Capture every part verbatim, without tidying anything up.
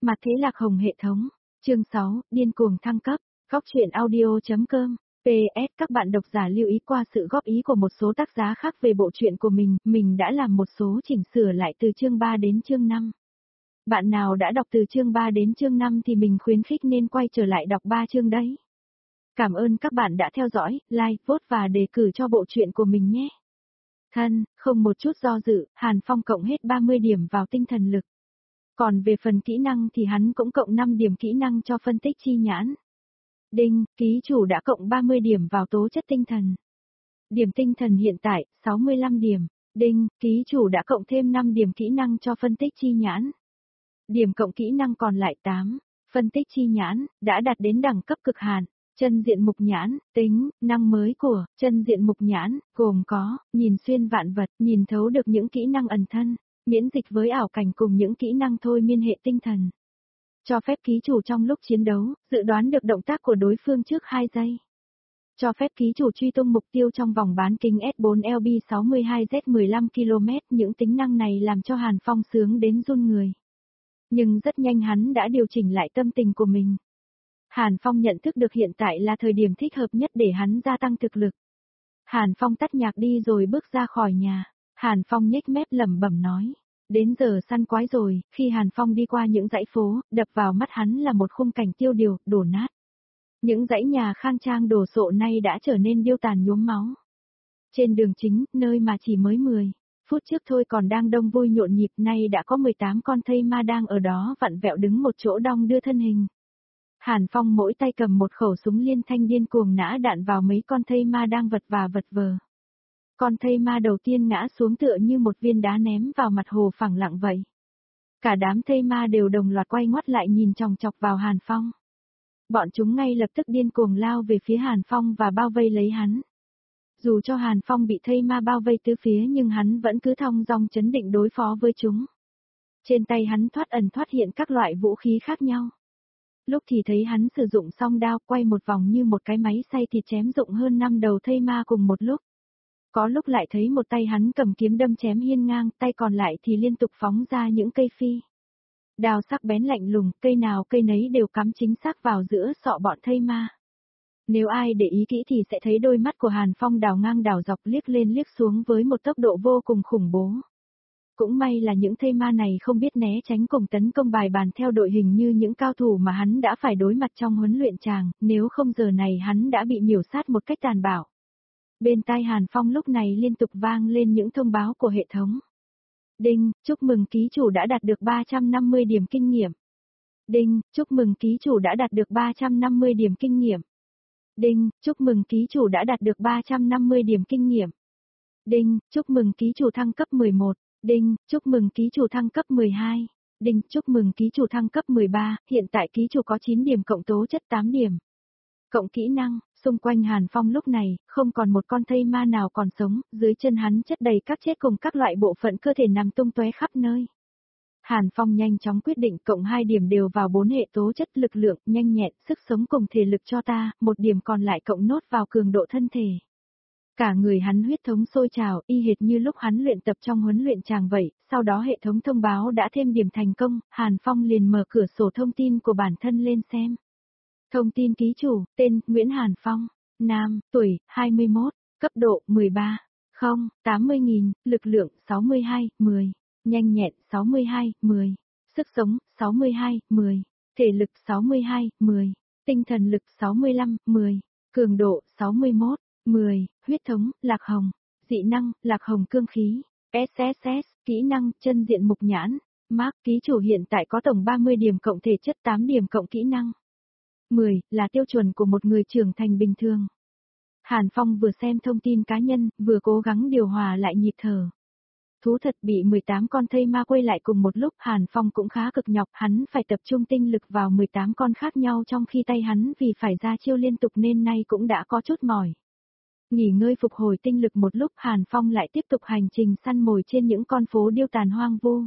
Mặt thế Lạc Hồng hệ thống. Chương sáu, điên cuồng thăng cấp. Góc truyện audio.com. pê ét Các bạn độc giả lưu ý qua sự góp ý của một số tác giả khác về bộ truyện của mình, mình đã làm một số chỉnh sửa lại từ chương ba đến chương năm. Bạn nào đã đọc từ chương ba đến chương năm thì mình khuyến khích nên quay trở lại đọc ba chương đấy. Cảm ơn các bạn đã theo dõi, like, vote và đề cử cho bộ truyện của mình nhé. Thân, không một chút do dự, Hàn Phong cộng hết ba mươi điểm vào tinh thần lực. Còn về phần kỹ năng thì hắn cũng cộng năm điểm kỹ năng cho phân tích chi nhãn. Đinh, ký chủ đã cộng ba mươi điểm vào tố chất tinh thần. Điểm tinh thần hiện tại, sáu mươi lăm điểm. Đinh, ký chủ đã cộng thêm năm điểm kỹ năng cho phân tích chi nhãn. Điểm cộng kỹ năng còn lại tám. Phân tích chi nhãn, đã đạt đến đẳng cấp cực hạn. Chân diện mục nhãn, tính, năng mới của, chân diện mục nhãn, gồm có, nhìn xuyên vạn vật, nhìn thấu được những kỹ năng ẩn thân, miễn dịch với ảo cảnh cùng những kỹ năng thôi miên hệ tinh thần. Cho phép ký chủ trong lúc chiến đấu, dự đoán được động tác của đối phương trước hai giây. Cho phép ký chủ truy tung mục tiêu trong vòng bán kính S bốn L B sáu mươi hai Z mười lăm ki lô mét. Những tính năng này làm cho Hàn Phong sướng đến run người. Nhưng rất nhanh hắn đã điều chỉnh lại tâm tình của mình. Hàn Phong nhận thức được hiện tại là thời điểm thích hợp nhất để hắn gia tăng thực lực. Hàn Phong tắt nhạc đi rồi bước ra khỏi nhà. Hàn Phong nhếch mép lẩm bẩm nói. Đến giờ săn quái rồi. Khi Hàn Phong đi qua những dãy phố, đập vào mắt hắn là một khung cảnh tiêu điều, đổ nát. Những dãy nhà khang trang đồ sộ nay đã trở nên điêu tàn nhuốm máu. Trên đường chính, nơi mà chỉ mới mười phút trước thôi còn đang đông vui nhộn nhịp, nay đã có mười tám con thây ma đang ở đó vặn vẹo đứng một chỗ đong đưa thân hình. Hàn Phong mỗi tay cầm một khẩu súng liên thanh điên cuồng nã đạn vào mấy con thây ma đang vật và vật vờ. Con thây ma đầu tiên ngã xuống tựa như một viên đá ném vào mặt hồ phẳng lặng vậy. Cả đám thây ma đều đồng loạt quay ngoắt lại nhìn chòng chọc vào Hàn Phong. Bọn chúng ngay lập tức điên cuồng lao về phía Hàn Phong và bao vây lấy hắn. Dù cho Hàn Phong bị thây ma bao vây tứ phía nhưng hắn vẫn cứ thong dong chấn định đối phó với chúng. Trên tay hắn thoát ẩn thoát hiện các loại vũ khí khác nhau. Lúc thì thấy hắn sử dụng song đao quay một vòng như một cái máy xay thịt chém rụng hơn năm đầu thây ma cùng một lúc. Có lúc lại thấy một tay hắn cầm kiếm đâm chém hiên ngang, tay còn lại thì liên tục phóng ra những cây phi. Đao sắc bén lạnh lùng, cây nào cây nấy đều cắm chính xác vào giữa sọ bọn thây ma. Nếu ai để ý kỹ thì sẽ thấy đôi mắt của Hàn Phong đảo ngang đảo dọc liếc lên liếc xuống với một tốc độ vô cùng khủng bố. Cũng may là những thây ma này không biết né tránh cùng tấn công bài bàn theo đội hình như những cao thủ mà hắn đã phải đối mặt trong huấn luyện tràng, nếu không giờ này hắn đã bị miểu sát một cách tàn bạo. Bên tai Hàn Phong lúc này liên tục vang lên những thông báo của hệ thống. Đinh, chúc mừng ký chủ đã đạt được ba trăm năm mươi điểm kinh nghiệm. Đinh, chúc mừng ký chủ đã đạt được ba trăm năm mươi điểm kinh nghiệm. Đinh, chúc mừng ký chủ đã đạt được ba trăm năm mươi điểm kinh nghiệm. Đinh, chúc mừng ký chủ thăng cấp mười một. Đinh, chúc mừng ký chủ thăng cấp mười hai. Đinh, chúc mừng ký chủ thăng cấp mười ba, hiện tại ký chủ có chín điểm cộng tố chất tám điểm. Cộng kỹ năng, xung quanh Hàn Phong lúc này, không còn một con thây ma nào còn sống, dưới chân hắn chất đầy các chết cùng các loại bộ phận cơ thể nằm tung tóe khắp nơi. Hàn Phong nhanh chóng quyết định cộng hai điểm đều vào bốn hệ tố chất lực lượng, nhanh nhẹn, sức sống cùng thể lực cho ta, một điểm còn lại cộng nốt vào cường độ thân thể. Cả người hắn huyết thống sôi trào, y hệt như lúc hắn luyện tập trong huấn luyện tràng vậy, sau đó hệ thống thông báo đã thêm điểm thành công, Hàn Phong liền mở cửa sổ thông tin của bản thân lên xem. Thông tin ký chủ, tên, Nguyễn Hàn Phong, nam, tuổi, hai mươi mốt, cấp độ, mười ba, không, tám mươi nghìn, lực lượng, sáu mươi hai, mười, nhanh nhẹn, sáu mươi hai, mười, sức sống, sáu mươi hai, mười, thể lực, sáu mươi hai, mười, tinh thần lực, sáu mươi lăm, mười, cường độ, sáu mươi mốt, mười, huyết thống, Lạc Hồng, dị năng, Lạc Hồng cương khí, ét ét ét, kỹ năng, chân diện mục nhãn, Mark, ký chủ hiện tại có tổng ba mươi điểm cộng thể chất tám điểm cộng kỹ năng. mười, là tiêu chuẩn của một người trưởng thành bình thường. Hàn Phong vừa xem thông tin cá nhân, vừa cố gắng điều hòa lại nhịp thở. Thú thật bị mười tám con thây ma quay lại cùng một lúc, Hàn Phong cũng khá cực nhọc, hắn phải tập trung tinh lực vào mười tám con khác nhau trong khi tay hắn vì phải ra chiêu liên tục nên nay cũng đã có chút mỏi. Nghỉ ngơi phục hồi tinh lực một lúc, Hàn Phong lại tiếp tục hành trình săn mồi trên những con phố điêu tàn hoang vu.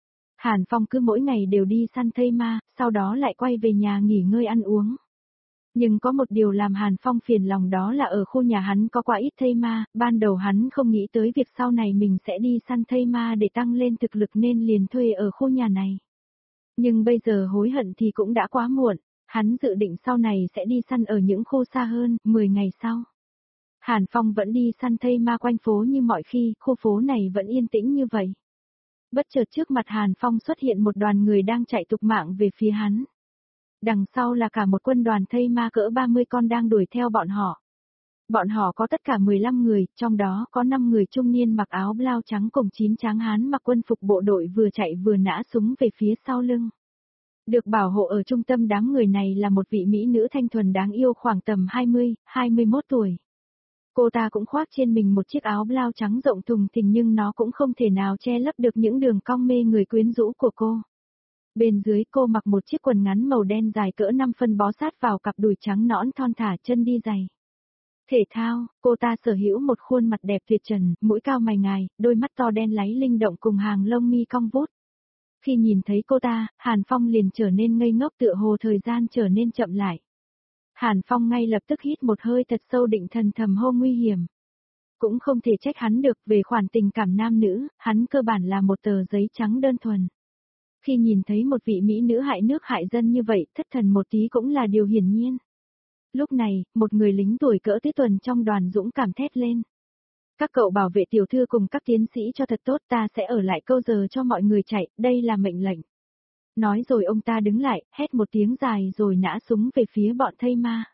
Hàn Phong cứ mỗi ngày đều đi săn thây ma, sau đó lại quay về nhà nghỉ ngơi ăn uống. Nhưng có một điều làm Hàn Phong phiền lòng đó là ở khu nhà hắn có quá ít thây ma, ban đầu hắn không nghĩ tới việc sau này mình sẽ đi săn thây ma để tăng lên thực lực nên liền thuê ở khu nhà này. Nhưng bây giờ hối hận thì cũng đã quá muộn, hắn dự định sau này sẽ đi săn ở những khu xa hơn, mười ngày sau. Hàn Phong vẫn đi săn thây ma quanh phố như mọi khi, khu phố này vẫn yên tĩnh như vậy. Bất chợt trước mặt Hàn Phong xuất hiện một đoàn người đang chạy tục mạng về phía hắn. Đằng sau là cả một quân đoàn thây ma cỡ ba mươi con đang đuổi theo bọn họ. Bọn họ có tất cả mười lăm người, trong đó có năm người trung niên mặc áo blau trắng cùng chín tráng hán mặc quân phục bộ đội vừa chạy vừa nã súng về phía sau lưng. Được bảo hộ ở trung tâm đám người này là một vị mỹ nữ thanh thuần đáng yêu khoảng tầm hai mươi, hai mươi mốt tuổi. Cô ta cũng khoác trên mình một chiếc áo blau trắng rộng thùng thình nhưng nó cũng không thể nào che lấp được những đường cong mê người quyến rũ của cô. Bên dưới cô mặc một chiếc quần ngắn màu đen dài cỡ năm phân bó sát vào cặp đùi trắng nõn thon thả, chân đi giày. Thể thao, cô ta sở hữu một khuôn mặt đẹp tuyệt trần, mũi cao mày ngài, đôi mắt to đen láy linh động cùng hàng lông mi cong vút. Khi nhìn thấy cô ta, Hàn Phong liền trở nên ngây ngốc, tựa hồ thời gian trở nên chậm lại. Hàn Phong ngay lập tức hít một hơi thật sâu, định thần thầm hô nguy hiểm. Cũng không thể trách hắn được, về khoản tình cảm nam nữ, hắn cơ bản là một tờ giấy trắng đơn thuần. Khi nhìn thấy một vị mỹ nữ hại nước hại dân như vậy, thất thần một tí cũng là điều hiển nhiên. Lúc này, một người lính tuổi cỡ tứ tuần trong đoàn dũng cảm thét lên. Các cậu bảo vệ tiểu thư cùng các tiến sĩ cho thật tốt, ta sẽ ở lại câu giờ cho mọi người chạy, đây là mệnh lệnh. Nói rồi ông ta đứng lại, hét một tiếng dài rồi nã súng về phía bọn thây ma.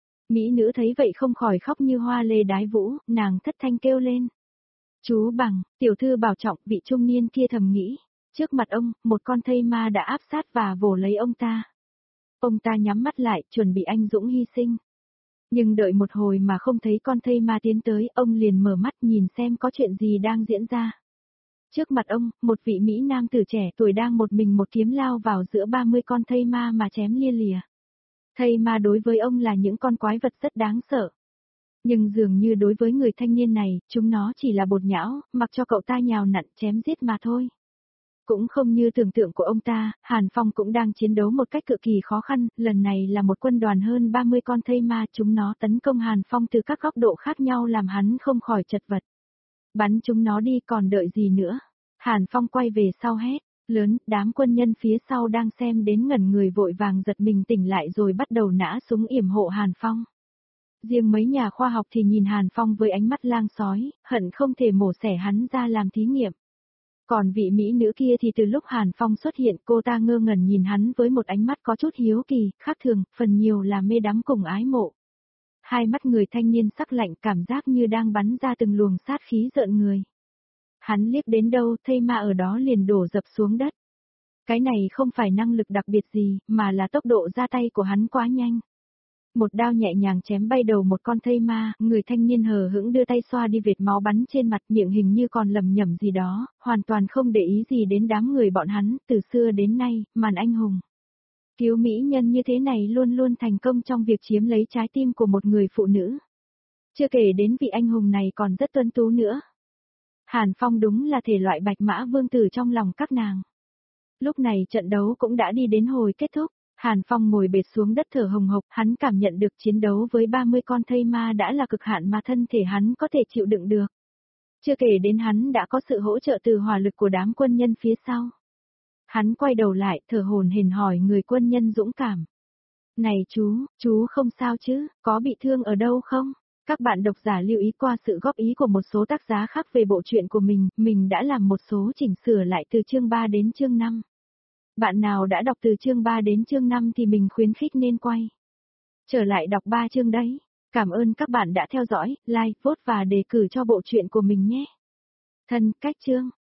Mỹ nữ thấy vậy không khỏi khóc như hoa lê đái vũ, nàng thất thanh kêu lên. Chú bằng, tiểu thư bảo trọng, vị trung niên kia thầm nghĩ. Trước mặt ông, một con thây ma đã áp sát và vồ lấy ông ta. Ông ta nhắm mắt lại, chuẩn bị anh dũng hy sinh. Nhưng đợi một hồi mà không thấy con thây ma tiến tới, ông liền mở mắt nhìn xem có chuyện gì đang diễn ra. Trước mặt ông, một vị Mỹ nam tử trẻ tuổi đang một mình một kiếm lao vào giữa ba mươi con thây ma mà chém lia lìa. Thây ma đối với ông là những con quái vật rất đáng sợ. Nhưng dường như đối với người thanh niên này, chúng nó chỉ là bột nhão, mặc cho cậu ta nhào nặn chém giết mà thôi. Cũng không như tưởng tượng của ông ta, Hàn Phong cũng đang chiến đấu một cách cực kỳ khó khăn, lần này là một quân đoàn hơn ba mươi con thây ma, chúng nó tấn công Hàn Phong từ các góc độ khác nhau làm hắn không khỏi chật vật. Bắn chúng nó đi, còn đợi gì nữa? Hàn Phong quay về sau hét lớn, đám quân nhân phía sau đang xem đến ngẩn người vội vàng giật mình tỉnh lại rồi bắt đầu nã súng yểm hộ Hàn Phong. Riêng mấy nhà khoa học thì nhìn Hàn Phong với ánh mắt lang sói, hận không thể mổ xẻ hắn ra làm thí nghiệm. Còn vị mỹ nữ kia thì từ lúc Hàn Phong xuất hiện, cô ta ngơ ngẩn nhìn hắn với một ánh mắt có chút hiếu kỳ, khác thường, phần nhiều là mê đắm cùng ái mộ. Hai mắt người thanh niên sắc lạnh, cảm giác như đang bắn ra từng luồng sát khí rợn người. Hắn liếc đến đâu, thây ma ở đó liền đổ dập xuống đất. Cái này không phải năng lực đặc biệt gì, mà là tốc độ ra tay của hắn quá nhanh. Một đao nhẹ nhàng chém bay đầu một con thây ma, người thanh niên hờ hững đưa tay xoa đi vệt máu bắn trên mặt, miệng hình như còn lầm nhầm gì đó, hoàn toàn không để ý gì đến đám người bọn hắn, từ xưa đến nay, màn anh hùng. Cứu mỹ nhân như thế này luôn luôn thành công trong việc chiếm lấy trái tim của một người phụ nữ. Chưa kể đến vị anh hùng này còn rất tuấn tú nữa. Hàn Phong đúng là thể loại bạch mã vương tử trong lòng các nàng. Lúc này trận đấu cũng đã đi đến hồi kết thúc. Hàn Phong ngồi bệt xuống đất thở hồng hộc, hắn cảm nhận được chiến đấu với ba mươi con thây ma đã là cực hạn mà thân thể hắn có thể chịu đựng được. Chưa kể đến hắn đã có sự hỗ trợ từ hỏa lực của đám quân nhân phía sau. Hắn quay đầu lại, thở hổn hển hỏi người quân nhân dũng cảm. Này chú, chú không sao chứ, có bị thương ở đâu không? Các bạn độc giả lưu ý qua sự góp ý của một số tác giả khác về bộ truyện của mình, mình đã làm một số chỉnh sửa lại từ chương ba đến chương năm. Bạn nào đã đọc từ chương ba đến chương năm thì mình khuyến khích nên quay trở lại đọc ba chương đấy. Cảm ơn các bạn đã theo dõi, like, vote và đề cử cho bộ truyện của mình nhé. Thân, cách chương.